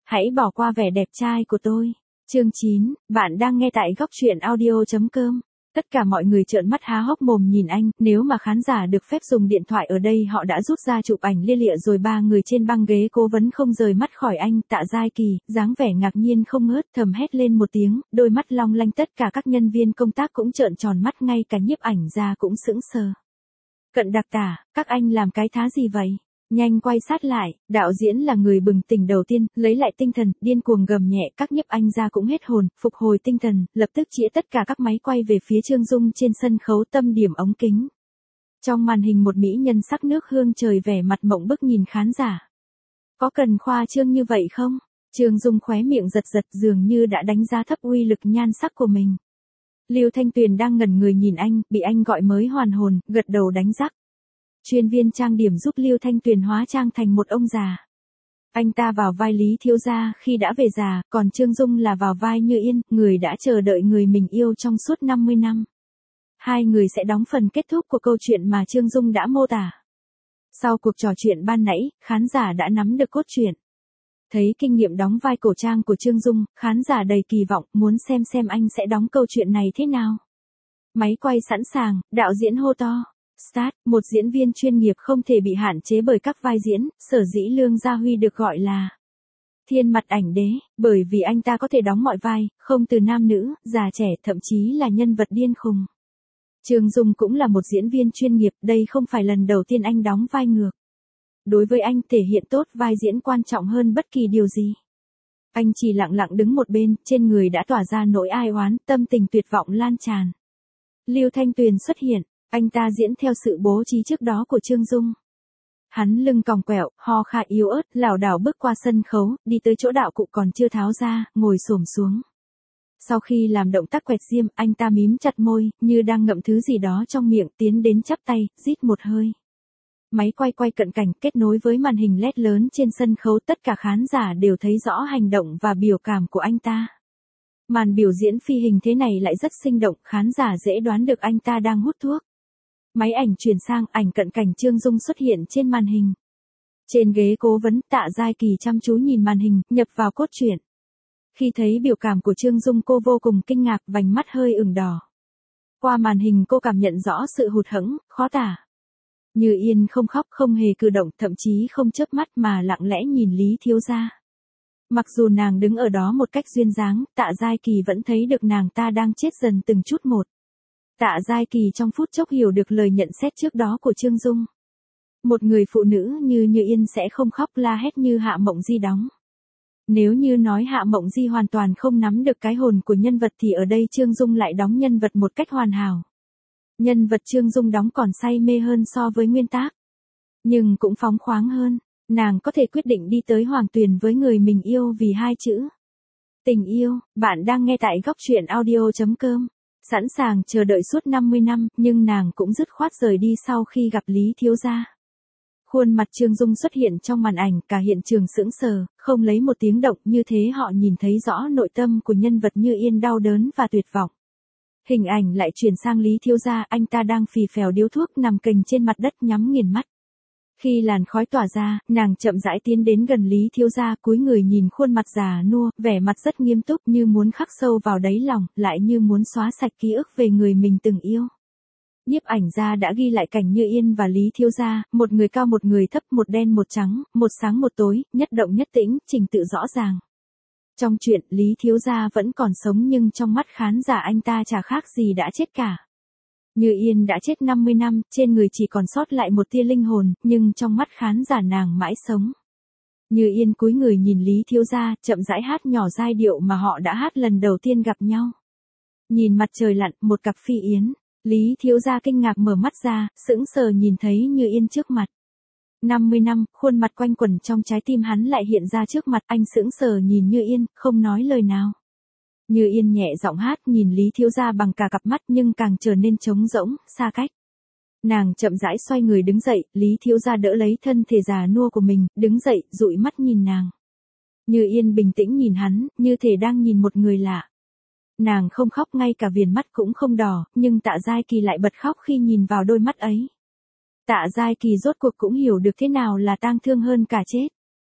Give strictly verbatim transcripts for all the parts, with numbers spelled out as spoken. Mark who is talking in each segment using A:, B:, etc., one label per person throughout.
A: Hãy bỏ qua vẻ đẹp trai của tôi. Chương chín, bạn đang nghe tại góc truyện audio chấm com. Tất cả mọi người trợn mắt há hốc mồm nhìn anh, nếu mà khán giả được phép dùng điện thoại ở đây họ đã rút ra chụp ảnh lia lịa rồi. Ba người trên băng ghế cố vấn không rời mắt khỏi anh. Tạ Giai Kỳ, dáng vẻ ngạc nhiên không ngớt, thầm hét lên một tiếng, đôi mắt long lanh. Tất cả các nhân viên công tác cũng trợn tròn mắt, ngay cả nhiếp ảnh gia cũng sững sờ. Cận Đặc Tả, các anh làm cái thá gì vậy? Nhanh quay sát lại. Đạo diễn là người bừng tỉnh đầu tiên, lấy lại tinh thần, điên cuồng gầm nhẹ. Các nhiếp ảnh gia cũng hết hồn, phục hồi tinh thần, lập tức chĩa tất cả các máy quay về phía Trương Dung trên sân khấu, tâm điểm ống kính. Trong màn hình một mỹ nhân sắc nước hương trời vẻ mặt mộng bức nhìn khán giả. Có cần khoa trương như vậy không? Trương Dung khóe miệng giật giật, dường như đã đánh giá thấp uy lực nhan sắc của mình. Lưu Thanh Tuyền đang ngẩn người nhìn anh, bị anh gọi mới hoàn hồn, gật đầu đánh rắc. Chuyên viên trang điểm giúp Lưu Thanh Tuyền hóa trang thành một ông già. Anh ta vào vai Lý thiếu gia khi đã về già, còn Trương Dung là vào vai Như Yên, người đã chờ đợi người mình yêu trong suốt năm mươi năm. Hai người sẽ đóng phần kết thúc của câu chuyện mà Trương Dung đã mô tả. Sau cuộc trò chuyện ban nãy, khán giả đã nắm được cốt truyện. Thấy kinh nghiệm đóng vai cổ trang của Trương Dung, khán giả đầy kỳ vọng, muốn xem xem anh sẽ đóng câu chuyện này thế nào. Máy quay sẵn sàng, đạo diễn hô to. Start, một diễn viên chuyên nghiệp không thể bị hạn chế bởi các vai diễn, sở dĩ Lương Gia Huy được gọi là thiên mặt ảnh đế, bởi vì anh ta có thể đóng mọi vai, không từ nam nữ, già trẻ, thậm chí là nhân vật điên khùng. Trương Dung cũng là một diễn viên chuyên nghiệp, đây không phải lần đầu tiên anh đóng vai ngược. Đối với anh, thể hiện tốt vai diễn quan trọng hơn bất kỳ điều gì. Anh chỉ lặng lặng đứng một bên, trên người đã tỏa ra nỗi ai oán, tâm tình tuyệt vọng lan tràn. Lưu Thanh Tuyền xuất hiện. Anh ta diễn theo sự bố trí trước đó của Trương Dung. Hắn lưng còng quẹo, ho kha yếu ớt, lảo đảo bước qua sân khấu, đi tới chỗ đạo cụ còn chưa tháo ra, ngồi xổm xuống. Sau khi làm động tác quẹt diêm, anh ta mím chặt môi, như đang ngậm thứ gì đó trong miệng, tiến đến chắp tay, rít một hơi. Máy quay quay cận cảnh, kết nối với màn hình led lớn trên sân khấu, tất cả khán giả đều thấy rõ hành động và biểu cảm của anh ta. Màn biểu diễn phi hình thế này lại rất sinh động, khán giả dễ đoán được anh ta đang hút thuốc. Máy ảnh chuyển sang, ảnh cận cảnh Trương Dung xuất hiện trên màn hình. Trên ghế cố vấn, Tạ Giai Kỳ chăm chú nhìn màn hình, nhập vào cốt truyện. Khi thấy biểu cảm của Trương Dung cô vô cùng kinh ngạc, vành mắt hơi ửng đỏ. Qua màn hình cô cảm nhận rõ sự hụt hẫng, khó tả. Như Yên không khóc, không hề cử động, thậm chí không chớp mắt mà lặng lẽ nhìn Lý thiếu gia. Mặc dù nàng đứng ở đó một cách duyên dáng, Tạ Giai Kỳ vẫn thấy được nàng ta đang chết dần từng chút một. Tạ Giai Kỳ trong phút chốc hiểu được lời nhận xét trước đó của Trương Dung. Một người phụ nữ như Như Yên sẽ không khóc la hét như Hạ Mộng Di đóng. Nếu như nói Hạ Mộng Di hoàn toàn không nắm được cái hồn của nhân vật thì ở đây Trương Dung lại đóng nhân vật một cách hoàn hảo. Nhân vật Trương Dung đóng còn say mê hơn so với nguyên tác. Nhưng cũng phóng khoáng hơn, nàng có thể quyết định đi tới Hoàng Tuyền với người mình yêu vì hai chữ. Tình yêu. Bạn đang nghe tại góc truyện audio chấm com. Sẵn sàng chờ đợi suốt năm mươi năm, nhưng nàng cũng dứt khoát rời đi sau khi gặp Lý thiếu gia. Khuôn mặt Trương Dung xuất hiện trong màn ảnh, cả hiện trường sững sờ, không lấy một tiếng động, như thế họ nhìn thấy rõ nội tâm của nhân vật Như Yên đau đớn và tuyệt vọng. Hình ảnh lại chuyển sang Lý thiếu gia, anh ta đang phì phèo điếu thuốc nằm kềnh trên mặt đất nhắm nghiền mắt. Khi làn khói tỏa ra, nàng chậm rãi tiến đến gần Lý thiếu gia, cúi người nhìn khuôn mặt già nua, vẻ mặt rất nghiêm túc, như muốn khắc sâu vào đáy lòng, lại như muốn xóa sạch ký ức về người mình từng yêu. Nhiếp ảnh gia đã ghi lại cảnh Như Yên và Lý thiếu gia, một người cao một người thấp, một đen một trắng, một sáng một tối, nhất động nhất tĩnh, trình tự rõ ràng. Trong chuyện, Lý thiếu gia vẫn còn sống nhưng trong mắt khán giả anh ta chả khác gì đã chết cả. Như Yên đã chết năm mươi năm, trên người chỉ còn sót lại một tia linh hồn, nhưng trong mắt khán giả nàng mãi sống. Như Yên cúi người nhìn Lý thiếu gia, chậm rãi hát nhỏ giai điệu mà họ đã hát lần đầu tiên gặp nhau. Nhìn mặt trời lặn, một cặp phi yến, Lý thiếu gia kinh ngạc mở mắt ra, sững sờ nhìn thấy Như Yên trước mặt. năm mươi năm, khuôn mặt quanh quẩn trong trái tim hắn lại hiện ra trước mặt, anh sững sờ nhìn Như Yên, không nói lời nào. Như Yên nhẹ giọng hát, nhìn Lý thiếu gia bằng cả cặp mắt nhưng càng trở nên trống rỗng, xa cách. Nàng chậm rãi xoay người đứng dậy, Lý thiếu gia đỡ lấy thân thể già nua của mình, đứng dậy, dụi mắt nhìn nàng. Như Yên bình tĩnh nhìn hắn, như thể đang nhìn một người lạ. Nàng không khóc, ngay cả viền mắt cũng không đỏ, nhưng Tạ Giai Kỳ lại bật khóc khi nhìn vào đôi mắt ấy. Tạ Giai Kỳ rốt cuộc cũng hiểu được thế nào là tang thương hơn cả chết.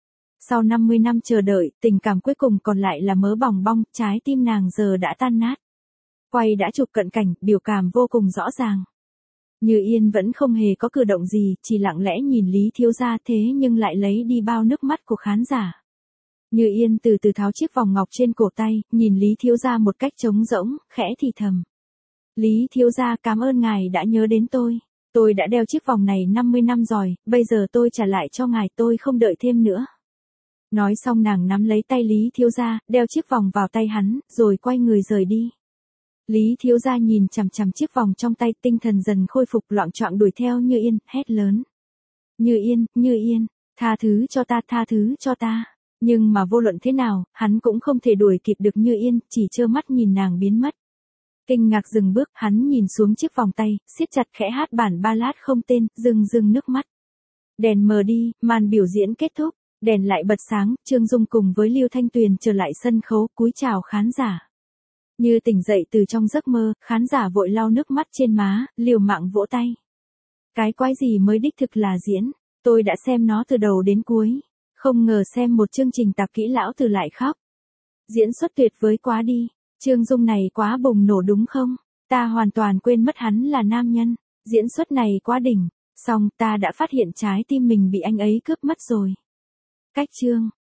A: Sau năm mươi năm chờ đợi, tình cảm cuối cùng còn lại là mớ bòng bong, trái tim nàng giờ đã tan nát. Quay đã chụp cận cảnh, biểu cảm vô cùng rõ ràng. Như Yên vẫn không hề có cử động gì, chỉ lặng lẽ nhìn Lý thiếu gia thế nhưng lại lấy đi bao nước mắt của khán giả. Như Yên từ từ tháo chiếc vòng ngọc trên cổ tay, nhìn Lý thiếu gia một cách trống rỗng, khẽ thì thầm. Lý thiếu gia, cảm ơn ngài đã nhớ đến tôi. Tôi đã đeo chiếc vòng này năm mươi năm rồi, bây giờ tôi trả lại cho ngài, tôi không đợi thêm nữa. Nói xong nàng nắm lấy tay Lý thiếu gia, đeo chiếc vòng vào tay hắn, rồi quay người rời đi. Lý thiếu gia nhìn chằm chằm chiếc vòng trong tay, tinh thần dần khôi phục, loạng choạng đuổi theo Như Yên, hét lớn. Như Yên, Như Yên, tha thứ cho ta, tha thứ cho ta. Nhưng mà vô luận thế nào, hắn cũng không thể đuổi kịp được Như Yên, chỉ trơ mắt nhìn nàng biến mất. Kinh ngạc dừng bước, hắn nhìn xuống chiếc vòng tay, siết chặt khẽ hát bản ballad không tên, rưng rưng nước mắt. Đèn mờ đi, màn biểu diễn kết thúc, đèn lại bật sáng, Trương Dung cùng với Lưu Thanh Tuyền trở lại sân khấu, cúi chào khán giả. Như tỉnh dậy từ trong giấc mơ, khán giả vội lau nước mắt trên má, liều mạng vỗ tay. Cái quái gì mới đích thực là diễn, tôi đã xem nó từ đầu đến cuối, không ngờ xem một chương trình tạp kỹ lão tử lại khóc. Diễn xuất tuyệt vời quá đi, Trương Dung này quá bùng nổ đúng không? Ta hoàn toàn quên mất hắn là nam nhân, diễn xuất này quá đỉnh, xong ta đã phát hiện trái tim mình bị anh ấy cướp mất rồi. Cách chương